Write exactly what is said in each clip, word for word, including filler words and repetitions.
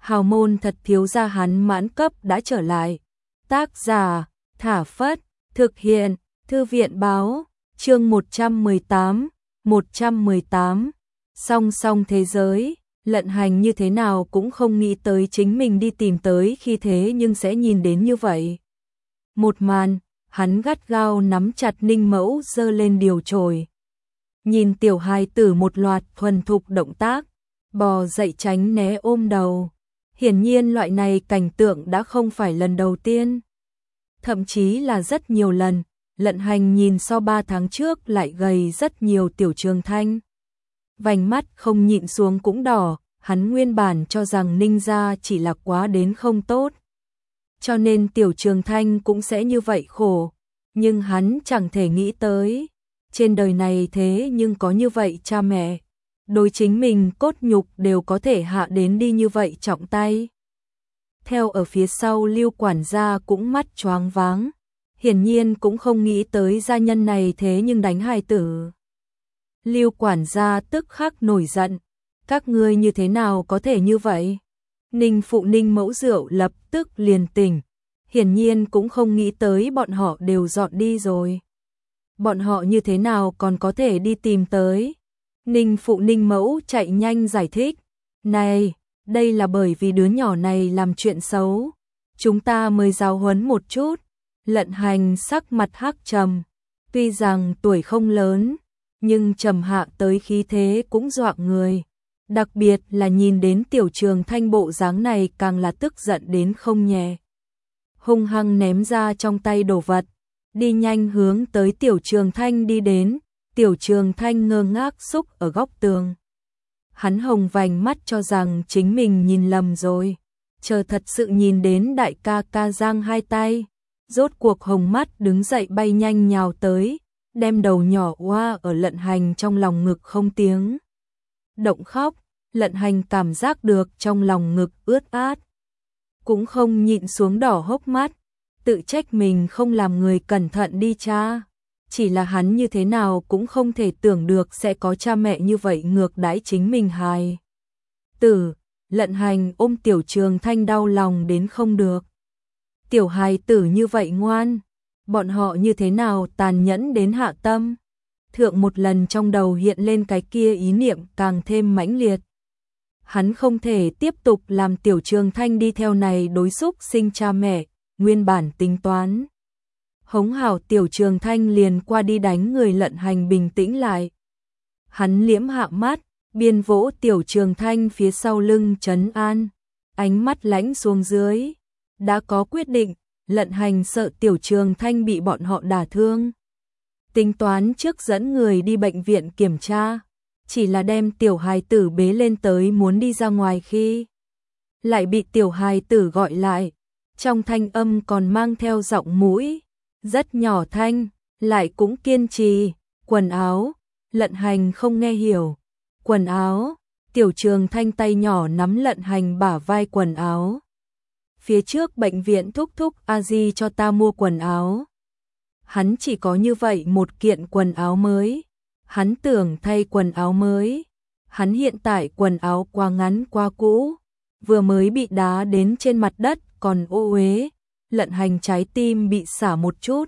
hào môn thật thiếu gia hắn mãn cấp đã trở lại. Tác giả, Thả Phất, thực hiện, Thư viện báo, chương một trăm mười tám, một trăm mười tám, song song thế giới, Lận Hành như thế nào cũng không nghĩ tới chính mình đi tìm tới khi thế nhưng sẽ nhìn đến như vậy. Một màn, hắn gắt gao nắm chặt Ninh Mẫu giơ lên điều trồi. Nhìn tiểu hài tử một loạt thuần thục động tác, bò dậy tránh né ôm đầu. Hiển nhiên loại này cảnh tượng đã không phải lần đầu tiên. Thậm chí là rất nhiều lần, Lận Hành nhìn so ba tháng trước lại gầy rất nhiều Tiểu Trường Thanh. Vành mắt không nhịn xuống cũng đỏ, hắn nguyên bản cho rằng Ninh gia chỉ là quá đến không tốt. Cho nên Tiểu Trường Thanh cũng sẽ như vậy khổ, nhưng hắn chẳng thể nghĩ tới. Trên đời này thế nhưng có như vậy cha mẹ, đối chính mình cốt nhục đều có thể hạ đến đi như vậy trọng tay. Theo ở phía sau Lưu quản gia cũng mắt choáng váng, hiển nhiên cũng không nghĩ tới gia nhân này thế nhưng đánh hài tử. Lưu quản gia tức khắc nổi giận, các ngươi như thế nào có thể như vậy? Ninh phụ Ninh Mẫu rượu lập tức liền tỉnh, hiển nhiên cũng không nghĩ tới bọn họ đều dọn đi rồi. Bọn họ như thế nào còn có thể đi tìm tới? Ninh phụ Ninh Mẫu chạy nhanh giải thích, này, đây là bởi vì đứa nhỏ này làm chuyện xấu, chúng ta mới giáo huấn một chút. Lận Hành sắc mặt hắc trầm, tuy rằng tuổi không lớn, nhưng trầm hạ tới khí thế cũng dọa người. Đặc biệt là nhìn đến Tiểu Trường Thanh bộ dáng này càng là tức giận đến không nhẹ. Hung hăng ném ra trong tay đồ vật, đi nhanh hướng tới Tiểu Trường Thanh đi đến. Tiểu Trường Thanh ngơ ngác xúc ở góc tường. Hắn hồng vành mắt cho rằng chính mình nhìn lầm rồi, chờ thật sự nhìn đến đại ca ca giang hai tay, rốt cuộc hồng mắt đứng dậy bay nhanh nhào tới, đem đầu nhỏ oa ở Lận Hành trong lòng ngực không tiếng động khóc. Lận Hành cảm giác được trong lòng ngực ướt át, cũng không nhịn xuống đỏ hốc mắt, tự trách mình không làm người cẩn thận đi cha. Chỉ là hắn như thế nào cũng không thể tưởng được sẽ có cha mẹ như vậy ngược đãi chính mình hài tử. Lận Hành ôm Tiểu Trường Thanh đau lòng đến không được. Tiểu hài tử như vậy ngoan, bọn họ như thế nào tàn nhẫn đến hạ tâm. Thượng một lần trong đầu hiện lên cái kia ý niệm càng thêm mãnh liệt. Hắn không thể tiếp tục làm Tiểu Trường Thanh đi theo này đối xúc sinh cha mẹ, nguyên bản tính toán hống hảo Tiểu Trường Thanh liền qua đi đánh người. Lận Hành bình tĩnh lại. Hắn liễm hạ mắt, biên vỗ Tiểu Trường Thanh phía sau lưng trấn an, ánh mắt lãnh xuống dưới. Đã có quyết định, Lận Hành sợ Tiểu Trường Thanh bị bọn họ đả thương, tính toán trước dẫn người đi bệnh viện kiểm tra. Chỉ là đem tiểu hài tử bế lên tới muốn đi ra ngoài khi lại bị tiểu hài tử gọi lại, trong thanh âm còn mang theo giọng mũi rất nhỏ thanh, lại cũng kiên trì, quần áo. Lận Hành không nghe hiểu. Quần áo? Tiểu Trường Thanh tay nhỏ nắm Lận Hành bả vai. Quần áo? Phía trước bệnh viện thúc thúc a di cho ta mua quần áo. Hắn chỉ có như vậy một kiện quần áo mới. Hắn tưởng thay quần áo mới. Hắn hiện tại quần áo quá ngắn quá cũ, vừa mới bị đá đến trên mặt đất còn ô uế. Lận Hành trái tim bị xả một chút,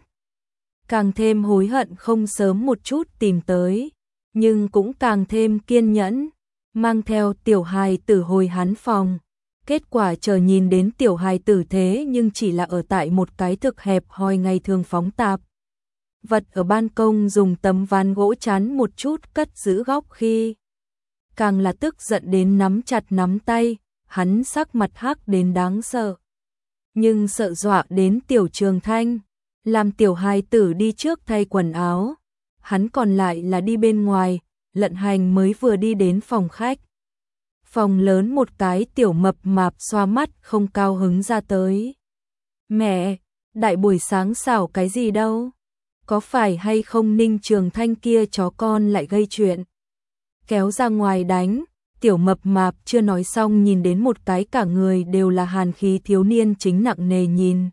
càng thêm hối hận không sớm một chút tìm tới, nhưng cũng càng thêm kiên nhẫn, mang theo tiểu hài tử hồi hắn phòng. Kết quả chờ nhìn đến tiểu hài tử thế nhưng chỉ là ở tại một cái thực hẹp hòi ngày thường phóng tạp vật ở ban công dùng tấm ván gỗ chắn một chút cất giữ góc khi, càng là tức giận đến nắm chặt nắm tay. Hắn sắc mặt hắc đến đáng sợ, nhưng sợ dọa đến Tiểu Trường Thanh, làm tiểu hài tử đi trước thay quần áo, hắn còn lại là đi bên ngoài. Lận Hành mới vừa đi đến phòng khách, phòng lớn một cái tiểu mập mạp xoa mắt không cao hứng ra tới. Mẹ, đại buổi sáng xảo cái gì đâu? Có phải hay không Ninh Trường Thanh kia chó con lại gây chuyện, kéo ra ngoài đánh? Tiểu mập mạp chưa nói xong nhìn đến một cái cả người đều là hàn khí thiếu niên chính nặng nề nhìn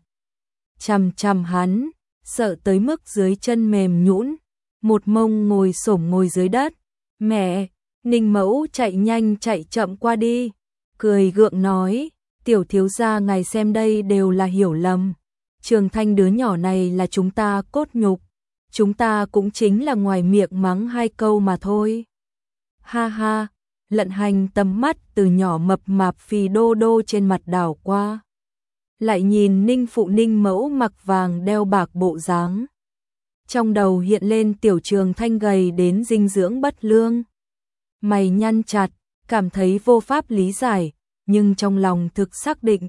chằm chằm hắn, sợ tới mức dưới chân mềm nhũn, một mông ngồi xổm ngồi dưới đất. Mẹ! Ninh Mẫu chạy nhanh chạy chậm qua đi, cười gượng nói, Tiểu thiếu gia ngài xem đây đều là hiểu lầm. Trường Thanh đứa nhỏ này là chúng ta cốt nhục. Chúng ta cũng chính là ngoài miệng mắng hai câu mà thôi. Ha ha, Lận Hành tầm mắt từ nhỏ mập mạp phì đô đô trên mặt đảo qua. Lại nhìn Ninh phụ Ninh mẫu mặc vàng đeo bạc bộ dáng. Trong đầu hiện lên Tiểu Trường Thanh gầy đến dinh dưỡng bất lương. Mày nhăn chặt, cảm thấy vô pháp lý giải, nhưng trong lòng thực xác định.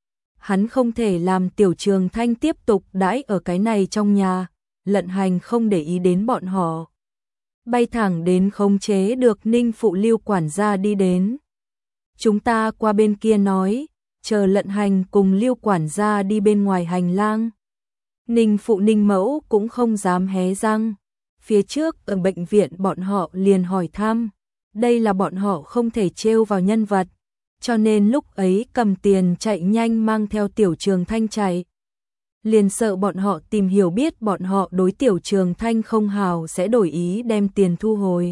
Hắn không thể làm Tiểu Trường Thanh tiếp tục đãi ở cái này trong nhà. Lận Hành không để ý đến bọn họ. Bay thẳng đến khống chế được Ninh phụ Lưu quản gia đi đến. Chúng ta qua bên kia nói, chờ Lận Hành cùng Lưu quản gia đi bên ngoài hành lang. Ninh phụ Ninh mẫu cũng không dám hé răng. Phía trước ở bệnh viện bọn họ liền hỏi thăm. Đây là bọn họ không thể trêu vào nhân vật. Cho nên lúc ấy cầm tiền chạy nhanh mang theo Tiểu Trường Thanh chạy. Liền sợ bọn họ tìm hiểu biết bọn họ đối Tiểu Trường Thanh không hào sẽ đổi ý đem tiền thu hồi.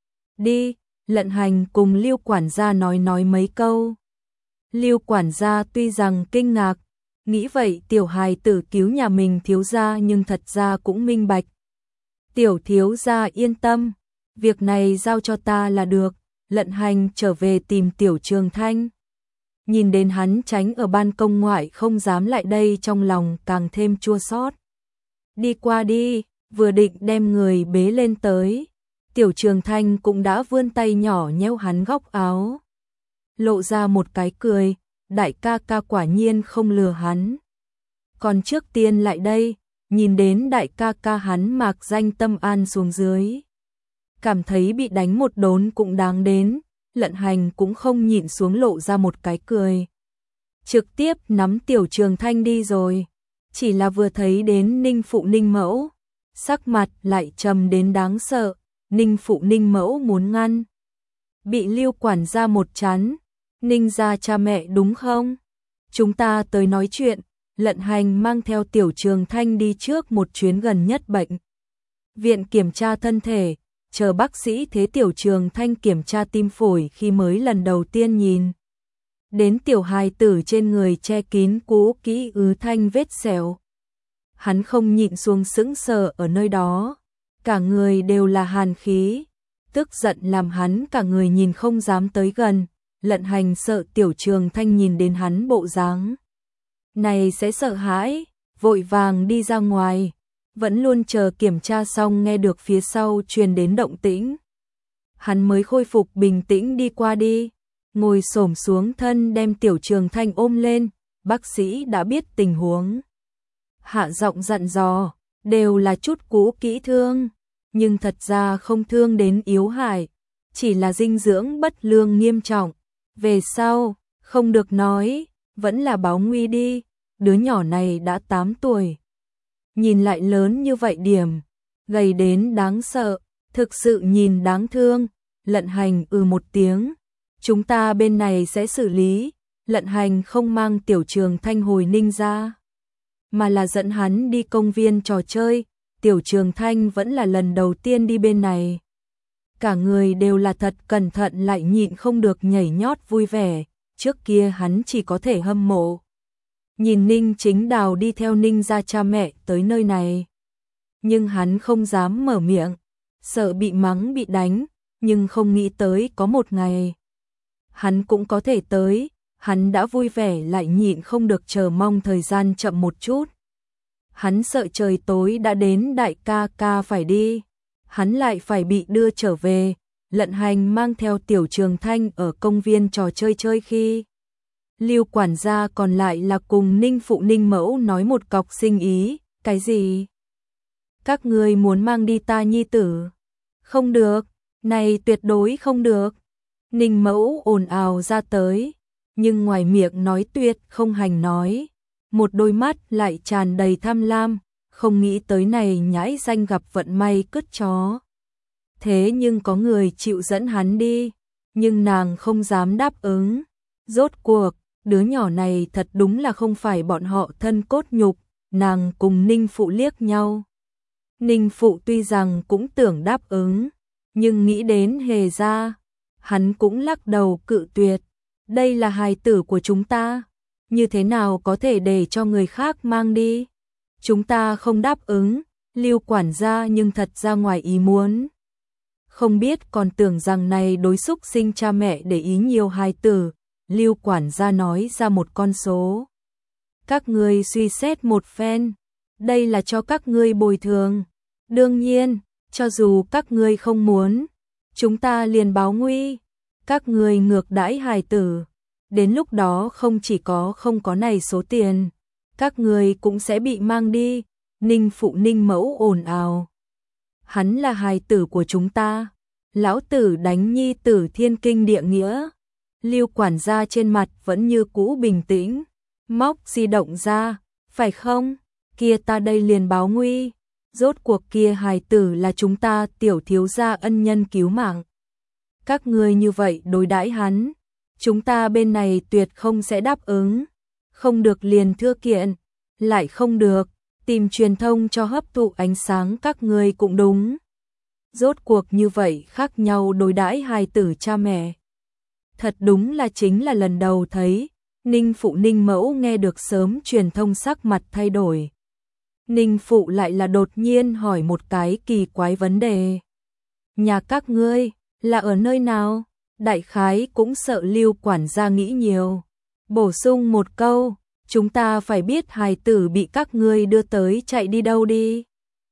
Đi, Lận Hành cùng Lưu quản gia nói nói mấy câu. Lưu quản gia tuy rằng kinh ngạc, nghĩ vậy tiểu hài tử cứu nhà mình thiếu gia nhưng thật ra cũng minh bạch. Tiểu thiếu gia yên tâm, việc này giao cho ta là được. Lận Hành trở về tìm Tiểu Trường Thanh. Nhìn đến hắn tránh ở ban công ngoại không dám lại đây, trong lòng càng thêm chua xót. Đi qua đi, vừa định đem người bế lên tới. Tiểu Trường Thanh cũng đã vươn tay nhỏ nhéo hắn góc áo. Lộ ra một cái cười, đại ca ca quả nhiên không lừa hắn. Còn trước tiên lại đây, nhìn đến đại ca ca hắn mạc danh tâm an xuống dưới. Cảm thấy bị đánh một đốn cũng đáng đến. Lận Hành cũng không nhịn xuống lộ ra một cái cười. Trực tiếp nắm Tiểu Trường Thanh đi rồi. Chỉ là vừa thấy đến Ninh phụ Ninh mẫu, sắc mặt lại trầm đến đáng sợ. Ninh phụ Ninh mẫu muốn ngăn, bị Lưu quản gia một chán. Ninh gia cha mẹ đúng không? Chúng ta tới nói chuyện. Lận Hành mang theo Tiểu Trường Thanh đi trước một chuyến gần nhất bệnh viện kiểm tra thân thể. Chờ bác sĩ thế Tiểu Trường Thanh kiểm tra tim phổi khi mới lần đầu tiên nhìn đến tiểu hài tử trên người che kín cũ kỹ ứ thanh vết sẹo. Hắn không nhịn xuống sững sờ ở nơi đó. Cả người đều là hàn khí. Tức giận làm hắn cả người nhìn không dám tới gần. Lận Hành sợ Tiểu Trường Thanh nhìn đến hắn bộ dáng này sẽ sợ hãi, vội vàng đi ra ngoài. Vẫn luôn chờ kiểm tra xong nghe được phía sau truyền đến động tĩnh. Hắn mới khôi phục bình tĩnh đi qua đi, ngồi xổm xuống thân đem Tiểu Trường Thanh ôm lên. Bác sĩ đã biết tình huống, hạ giọng dặn dò, đều là chút cũ kỹ thương, nhưng thật ra không thương đến yếu hại, chỉ là dinh dưỡng bất lương nghiêm trọng. Về sau, không được nói, vẫn là báo nguy đi, đứa nhỏ này đã tám tuổi. Nhìn lại lớn như vậy điểm, gầy đến đáng sợ, thực sự nhìn đáng thương. Lận Hành ừ một tiếng, chúng ta bên này sẽ xử lý. Lận Hành không mang Tiểu Trường Thanh hồi Ninh ra, mà là dẫn hắn đi công viên trò chơi. Tiểu Trường Thanh vẫn là lần đầu tiên đi bên này. Cả người đều là thật cẩn thận lại nhịn không được nhảy nhót vui vẻ. Trước kia hắn chỉ có thể hâm mộ nhìn Ninh Chính Đào đi theo Ninh gia cha mẹ tới nơi này. Nhưng hắn không dám mở miệng, sợ bị mắng bị đánh, nhưng không nghĩ tới có một ngày hắn cũng có thể tới. Hắn đã vui vẻ lại nhịn không được chờ mong thời gian chậm một chút. Hắn sợ trời tối đã đến đại ca ca phải đi, hắn lại phải bị đưa trở về. Lận Hành mang theo Tiểu Trường Thanh ở công viên trò chơi chơi khi Lưu quản gia còn lại là cùng Ninh phụ Ninh mẫu nói một cọc sinh ý. Cái gì? Các ngươi muốn mang đi ta nhi tử? Không được, này tuyệt đối không được. Ninh mẫu ồn ào ra tới, nhưng ngoài miệng nói tuyệt không hành nói, một đôi mắt lại tràn đầy tham lam, không nghĩ tới này nhãi danh gặp vận may cứt chó. Thế nhưng có người chịu dẫn hắn đi, nhưng nàng không dám đáp ứng. Rốt cuộc, đứa nhỏ này thật đúng là không phải bọn họ thân cốt nhục. Nàng cùng Ninh phụ liếc nhau. Ninh phụ tuy rằng cũng tưởng đáp ứng, nhưng nghĩ đến Hề gia, hắn cũng lắc đầu cự tuyệt. Đây là hài tử của chúng ta, như thế nào có thể để cho người khác mang đi? Chúng ta không đáp ứng, Lưu quản gia nhưng thật ra ngoài ý muốn. Không biết còn tưởng rằng này đối xúc sinh cha mẹ để ý nhiều hài tử, Lưu quản gia nói ra một con số. Các ngươi suy xét một phen, đây là cho các ngươi bồi thường. Đương nhiên, cho dù các ngươi không muốn, chúng ta liền báo nguy. Các ngươi ngược đãi hài tử, đến lúc đó không chỉ có không có này số tiền, các ngươi cũng sẽ bị mang đi. Ninh phụ Ninh mẫu ồn ào. Hắn là hài tử của chúng ta, lão tử đánh nhi tử thiên kinh địa nghĩa. Lưu quản gia trên mặt vẫn như cũ bình tĩnh, móc di động ra, phải không? Kia ta đây liền báo nguy. Rốt cuộc kia hài tử là chúng ta tiểu thiếu gia ân nhân cứu mạng. Các ngươi như vậy đối đãi hắn, chúng ta bên này tuyệt không sẽ đáp ứng. Không được liền thưa kiện, lại không được, tìm truyền thông cho hấp thụ ánh sáng các ngươi cũng đúng. Rốt cuộc như vậy khác nhau đối đãi hài tử cha mẹ. Thật đúng là chính là lần đầu thấy. Ninh phụ Ninh mẫu nghe được sớm truyền thông sắc mặt thay đổi. Ninh phụ lại là đột nhiên hỏi một cái kỳ quái vấn đề. Nhà các ngươi là ở nơi nào? Đại khái cũng sợ Lưu quản gia nghĩ nhiều. Bổ sung một câu, chúng ta phải biết hài tử bị các ngươi đưa tới chạy đi đâu đi.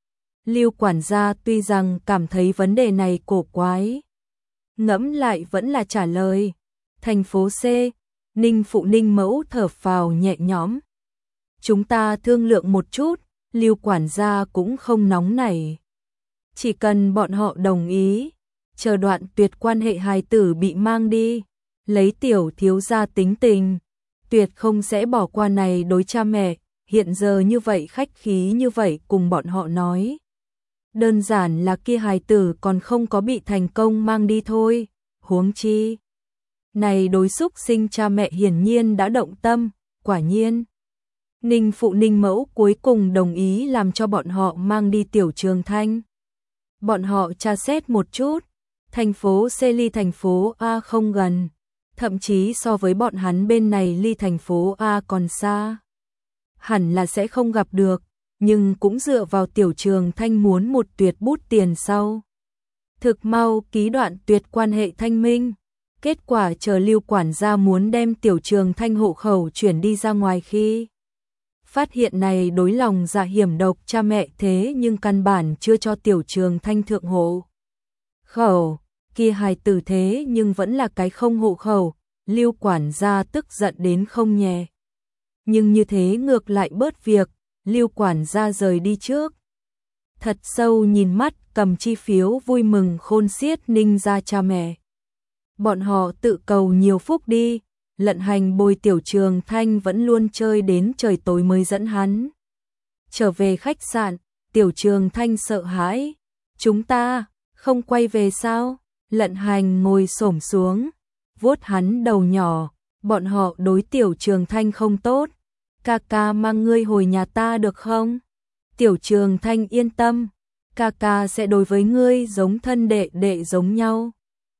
Lưu quản gia tuy rằng cảm thấy vấn đề này cổ quái, ngẫm lại vẫn là trả lời. Thành phố C. Ninh phụ Ninh mẫu thở phào nhẹ nhõm. Chúng ta thương lượng một chút, Lưu quản gia cũng không nóng nảy. Chỉ cần bọn họ đồng ý, chờ đoạn tuyệt quan hệ hài tử bị mang đi, lấy tiểu thiếu gia tính tình, tuyệt không sẽ bỏ qua này đối cha mẹ, hiện giờ như vậy khách khí như vậy cùng bọn họ nói. Đơn giản là kia hài tử còn không có bị thành công mang đi thôi, huống chi. Này đối xúc sinh cha mẹ hiển nhiên đã động tâm, quả nhiên. Ninh phụ Ninh mẫu cuối cùng đồng ý làm cho bọn họ mang đi tiểu Trường Thanh. Bọn họ tra xét một chút, thành phố C ly thành phố A không gần, thậm chí so với bọn hắn bên này ly thành phố A còn xa. Hẳn là sẽ không gặp được, nhưng cũng dựa vào tiểu Trường Thanh muốn một tuyệt bút tiền sau. Thực mau ký đoạn tuyệt quan hệ thanh minh. Kết quả chờ Lưu quản gia muốn đem tiểu Trường Thanh hộ khẩu chuyển đi ra ngoài khi phát hiện này đối lòng dạ hiểm độc cha mẹ thế nhưng căn bản chưa cho tiểu Trường Thanh thượng hộ khẩu, kia hài tử thế nhưng vẫn là cái không hộ khẩu, Lưu quản gia tức giận đến không nhẹ. Nhưng như thế ngược lại bớt việc, Lưu quản gia rời đi trước. Thật sâu nhìn mắt cầm chi phiếu vui mừng khôn xiết Ninh gia cha mẹ. Bọn họ tự cầu nhiều phúc đi, Lận Hành bồi tiểu Trường Thanh vẫn luôn chơi đến trời tối mới dẫn hắn. Trở về khách sạn, tiểu Trường Thanh sợ hãi. Chúng ta, không quay về sao? Lận Hành ngồi xổm xuống, vuốt hắn đầu nhỏ, bọn họ đối tiểu Trường Thanh không tốt. Ca ca mang ngươi hồi nhà ta được không? Tiểu Trường Thanh yên tâm, ca ca sẽ đối với ngươi giống thân đệ đệ giống nhau.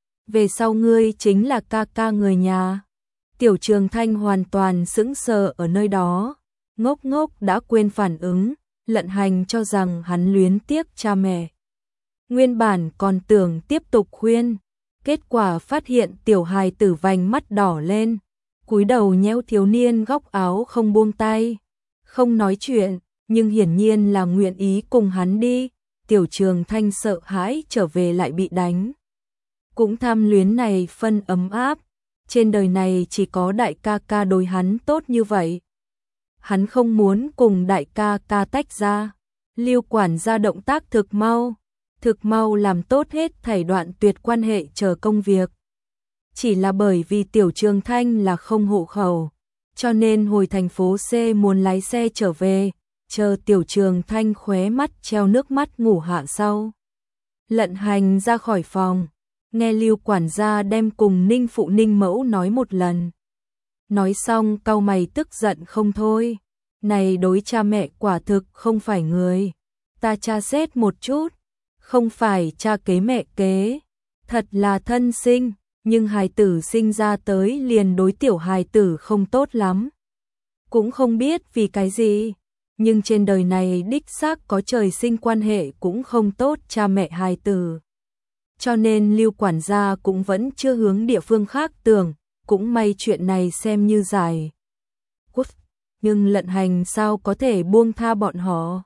Về sau ngươi chính là ca ca người nhà. Tiểu Trường Thanh hoàn toàn sững sờ ở nơi đó, ngốc ngốc đã quên phản ứng, Lận Hành cho rằng hắn luyến tiếc cha mẹ. Nguyên bản còn tưởng tiếp tục khuyên, kết quả phát hiện tiểu hài tử vành mắt đỏ lên, cúi đầu nhéo thiếu niên góc áo không buông tay, không nói chuyện, nhưng hiển nhiên là nguyện ý cùng hắn đi. Tiểu Trường Thanh sợ hãi trở về lại bị đánh. Cũng tham luyến này phân ấm áp, trên đời này chỉ có đại ca ca đối hắn tốt như vậy. Hắn không muốn cùng đại ca ca tách ra. Lưu quản gia động tác thực mau, thực mau làm tốt hết thảy đoạn tuyệt quan hệ chờ công việc. Chỉ là bởi vì tiểu Trường Thanh là không hộ khẩu, cho nên hồi thành phố C muốn lái xe trở về, chờ tiểu Trường Thanh khóe mắt treo nước mắt ngủ hạ sau. Lận Hành ra khỏi phòng, nghe Lưu quản gia đem cùng Ninh phụ Ninh mẫu nói một lần. Nói xong cau mày tức giận không thôi. Này đối cha mẹ quả thực không phải người. Ta tra xét một chút, không phải cha kế mẹ kế, thật là thân sinh, nhưng hài tử sinh ra tới liền đối tiểu hài tử không tốt lắm. cũng không biết vì cái gì, nhưng trên đời này đích xác có trời sinh quan hệ cũng không tốt cha mẹ hài tử. Cho nên Lưu quản gia cũng vẫn chưa hướng địa phương khác tưởng, cũng may chuyện này xem như giải quyết, nhưng Lận Hành sao có thể buông tha bọn họ,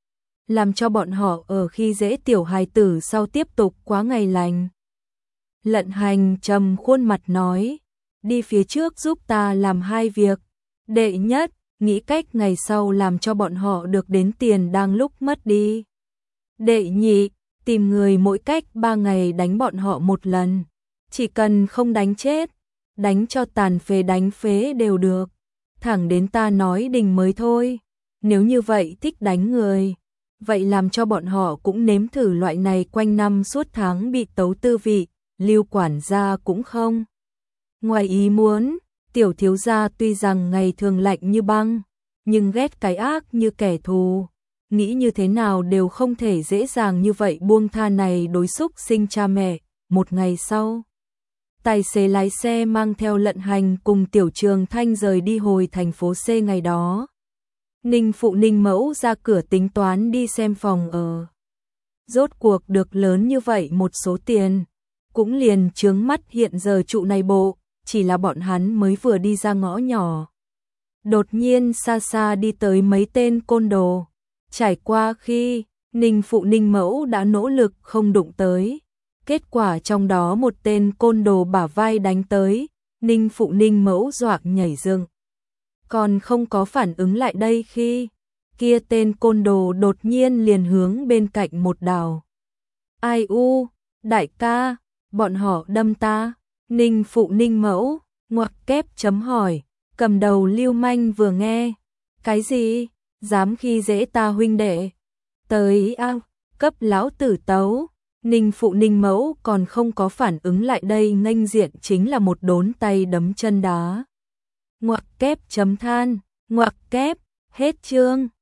làm cho bọn họ ở khi dễ tiểu hài tử sau tiếp tục quá ngày lành. Lận Hành trầm khuôn mặt nói, đi phía trước giúp ta làm hai việc. Đệ nhất, nghĩ cách ngày sau làm cho bọn họ được đến tiền đang lúc mất đi. Đệ nhị, tìm người mỗi cách ba ngày đánh bọn họ một lần. Chỉ cần không đánh chết, đánh cho tàn phế đánh phế đều được. Thẳng đến ta nói đình mới thôi. Nếu như vậy thích đánh người, vậy làm cho bọn họ cũng nếm thử loại này quanh năm suốt tháng bị tấu tư vị. Lưu quản gia cũng không ngoài ý muốn, tiểu thiếu gia tuy rằng ngày thường lạnh như băng, nhưng ghét cái ác như kẻ thù, nghĩ như thế nào đều không thể dễ dàng như vậy buông tha này đối xúc sinh cha mẹ. Một ngày sau, tài xế lái xe mang theo Lận Hành cùng Tiểu Trường Thanh rời đi hồi thành phố C ngày đó. Ninh phụ Ninh mẫu ra cửa tính toán đi xem phòng ở. Rốt cuộc được lớn như vậy một số tiền, cũng liền chướng mắt hiện giờ trụ này bộ, chỉ là bọn hắn mới vừa đi ra ngõ nhỏ. Đột nhiên xa xa đi tới mấy tên côn đồ, trải qua khi Ninh phụ Ninh mẫu đã nỗ lực không đụng tới. Kết quả trong đó một tên côn đồ bả vai đánh tới, Ninh phụ Ninh mẫu doạc nhảy dựng. Còn không có phản ứng lại đây khi kia tên côn đồ đột nhiên liền hướng bên cạnh một đào. Ai u, đại ca, bọn họ đâm ta. Ninh phụ Ninh mẫu, ngoặc kép chấm hỏi, cầm đầu lưu manh vừa nghe. Cái gì? Dám khi dễ ta huynh đệ? Tới ao, cấp lão tử tấu. Ninh phụ Ninh mẫu còn không có phản ứng lại đây nghênh diện chính là một đốn tay đấm chân đá. Ngoặc kép chấm than, ngoặc kép, hết chương.